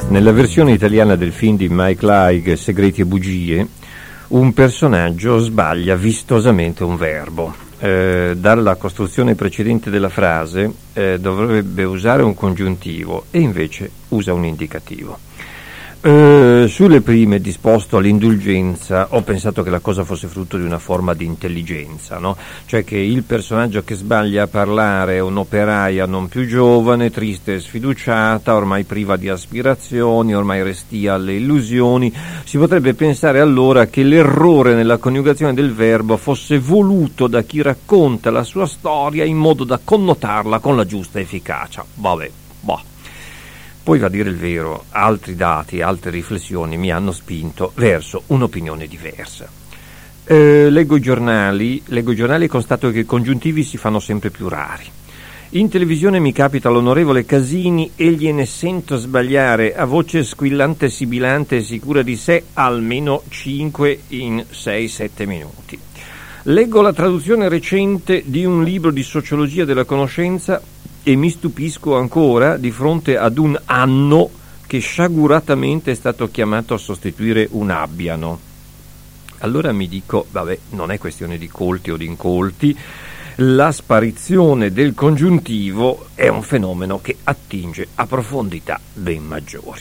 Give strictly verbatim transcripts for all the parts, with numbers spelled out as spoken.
Nella versione italiana del film di Mike Leigh, Segreti e bugie, un personaggio sbaglia vistosamente un verbo. Eh, dalla costruzione precedente della frase eh, dovrebbe usare un congiuntivo e invece usa un indicativo. Eh, sulle prime, disposto all'indulgenza, ho pensato che la cosa fosse frutto di una forma di intelligenza, no? Cioè che il personaggio che sbaglia a parlare è un'operaia non più giovane, triste e sfiduciata, ormai priva di aspirazioni, ormai restia alle illusioni. Si potrebbe pensare allora che l'errore nella coniugazione del verbo fosse voluto da chi racconta la sua storia in modo da connotarla con la giusta efficacia. Vabbè, boh. Poi, va a dire il vero, altri dati, altre riflessioni mi hanno spinto verso un'opinione diversa. Eh, leggo i giornali, leggo i giornali e constato che i congiuntivi si fanno sempre più rari. In televisione mi capita l'onorevole Casini e gliene sento sbagliare a voce squillante, sibilante e sicura di sé almeno cinque in sei sette minuti. Leggo la traduzione recente di un libro di sociologia della conoscenza e mi stupisco ancora di fronte ad un anno che sciaguratamente è stato chiamato a sostituire un abbiano. Allora mi dico, vabbè, non è questione di colti o di incolti, la sparizione del congiuntivo è un fenomeno che attinge a profondità ben maggiori.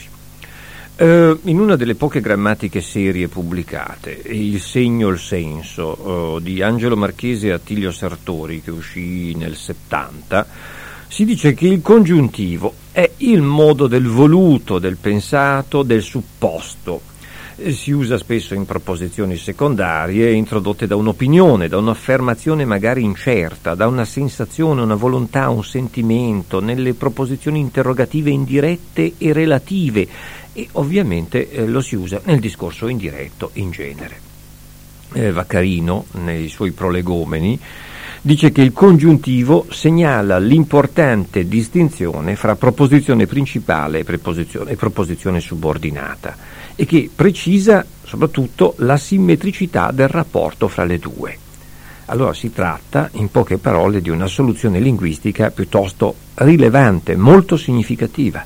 Uh, in una delle poche grammatiche serie pubblicate, Il segno, il senso, uh, di Angelo Marchese e Attilio Sartori, che uscì nel settanta, si dice che il congiuntivo è il modo del voluto, del pensato, del supposto. Eh, si usa spesso in proposizioni secondarie introdotte da un'opinione, da un'affermazione magari incerta, da una sensazione, una volontà, un sentimento, nelle proposizioni interrogative indirette e relative, e ovviamente eh, lo si usa nel discorso indiretto in genere. Eh, Vaccarino, nei suoi prolegomeni, dice che il congiuntivo segnala l'importante distinzione fra proposizione principale e preposizione, e proposizione subordinata, e che precisa soprattutto la simmetricità del rapporto fra le due. Allora si tratta, in poche parole, di una soluzione linguistica piuttosto rilevante, molto significativa.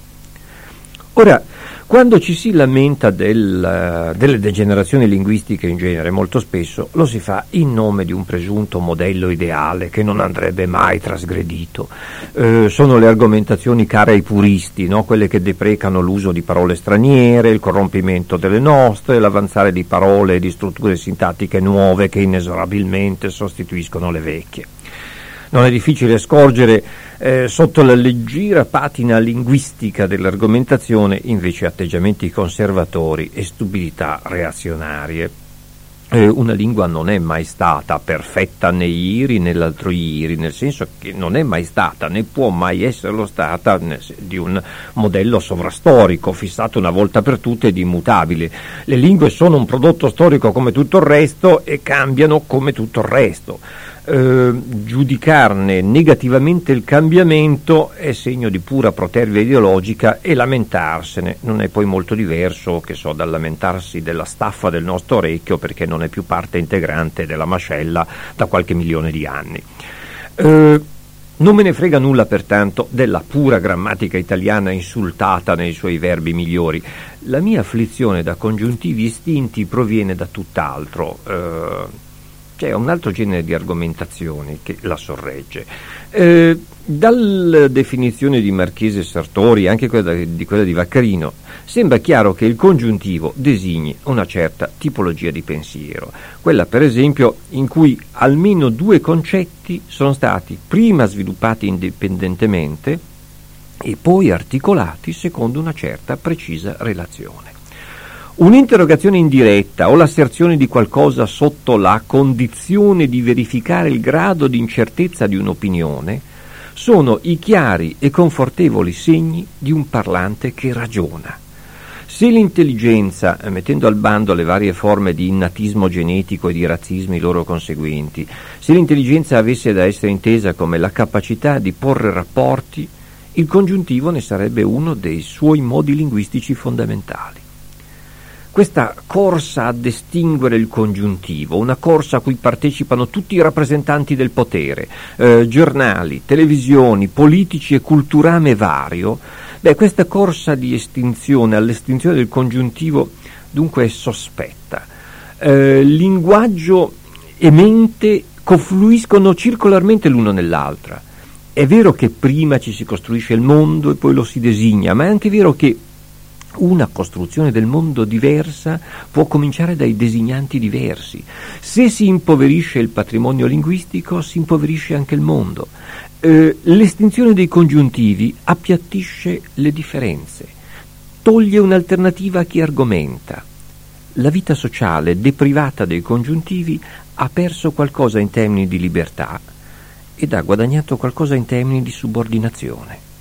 Ora, quando ci si lamenta del, delle degenerazioni linguistiche in genere, molto spesso lo si fa in nome di un presunto modello ideale che non andrebbe mai trasgredito. Eh, sono le argomentazioni care ai puristi, no? Quelle che deprecano l'uso di parole straniere, il corrompimento delle nostre, l'avanzare di parole e di strutture sintattiche nuove che inesorabilmente sostituiscono le vecchie. Non è difficile scorgere eh, sotto la leggera patina linguistica dell'argomentazione invece atteggiamenti conservatori e stupidità reazionarie. Eh, una lingua non è mai stata perfetta né ieri né l'altro ieri, nel senso che non è mai stata né può mai esserlo stata di un modello sovrastorico fissato una volta per tutte ed immutabile. Le lingue sono un prodotto storico come tutto il resto e cambiano come tutto il resto. Eh, giudicarne negativamente il cambiamento è segno di pura protervia ideologica e lamentarsene non è poi molto diverso, che so, dal lamentarsi della staffa del nostro orecchio perché non è più parte integrante della mascella da qualche milione di anni. Eh, non me ne frega nulla pertanto della pura grammatica italiana insultata nei suoi verbi migliori. La mia afflizione da congiuntivi estinti proviene da tutt'altro. Eh, C'è un altro genere di argomentazioni che la sorregge. Eh, dalla definizione di Marchese e Sartori, anche quella di, quella di Vaccarino, sembra chiaro che il congiuntivo designi una certa tipologia di pensiero, quella per esempio in cui almeno due concetti sono stati prima sviluppati indipendentemente e poi articolati secondo una certa precisa relazione. Un'interrogazione indiretta o l'asserzione di qualcosa sotto la condizione di verificare il grado di incertezza di un'opinione sono i chiari e confortevoli segni di un parlante che ragiona. Se l'intelligenza, mettendo al bando le varie forme di innatismo genetico e di razzismi loro conseguenti, se l'intelligenza avesse da essere intesa come la capacità di porre rapporti, il congiuntivo ne sarebbe uno dei suoi modi linguistici fondamentali. Questa corsa a distinguere il congiuntivo, una corsa a cui partecipano tutti i rappresentanti del potere, eh, giornali, televisioni, politici e culturame vario, Beh, questa corsa di estinzione all'estinzione del congiuntivo dunque è sospetta. Eh, linguaggio e mente confluiscono circolarmente l'uno nell'altra. È vero che prima ci si costruisce il mondo e poi lo si designa, ma è anche vero che una costruzione del mondo diversa può cominciare dai designanti diversi. Se si impoverisce il patrimonio linguistico, si impoverisce anche il mondo. Eh, l'estinzione dei congiuntivi appiattisce le differenze, toglie un'alternativa a chi argomenta. La vita sociale, deprivata dei congiuntivi, ha perso qualcosa in termini di libertà ed ha guadagnato qualcosa in termini di subordinazione.